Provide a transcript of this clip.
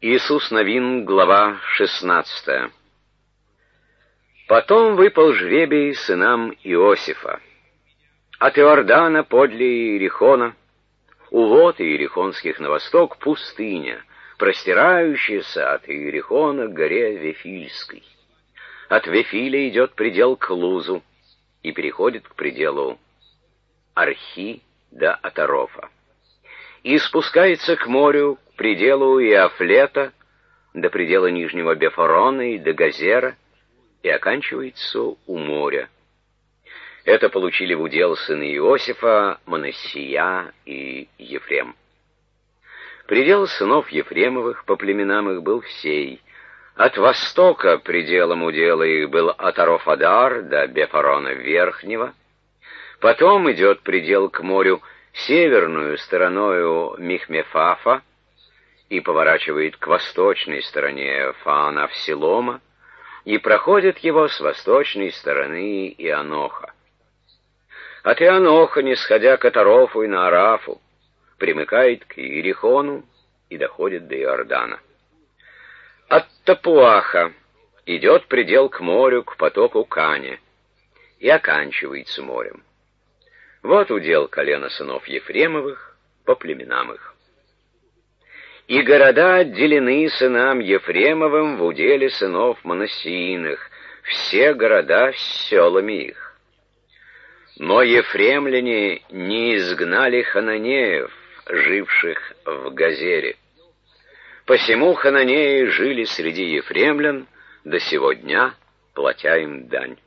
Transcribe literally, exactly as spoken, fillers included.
Иисус Новин, глава шестнадцатая. Потом выпал жребий сынам Иосифа. От Иордана подле Иерихона, у вод Иерихонских на восток, пустыня, простирающаяся от Иерихона к горе Вифильской. От Вифиля идет предел к Лузу и переходит к пределу Архи до Атарофа. И спускается к морю, к пределу Иафлета, до предела Нижнего Бефорона и до Газера, и оканчивается у моря. Это получили в удел сыны Иосифа, Манассия и Ефрем. Предел сынов Ефремовых по племенам их был сей. От востока пределом удела их был Атароф-Адар до Бефорона Верхнего. Потом идет предел к морю северную стороною Михмефафа и поворачивает к восточной стороне Фаанавсилома и проходит его с восточной стороны Ианоха. От Ианоха, нисходя к Атарофу и Наарафу, примыкает к Иерихону и доходит до Иордана. От Тапуаха идет предел к морю, к потоку Кане, и оканчивается морем. Вот удел колена сынов Ефремовых по племенам их. И города отделены сынам Ефремовым в уделе сынов Манассииных, все города с селами их. Но ефремляне не изгнали хананеев, живших в Газере. Посему хананеи жили среди ефремлян до сего дня, платя им дань.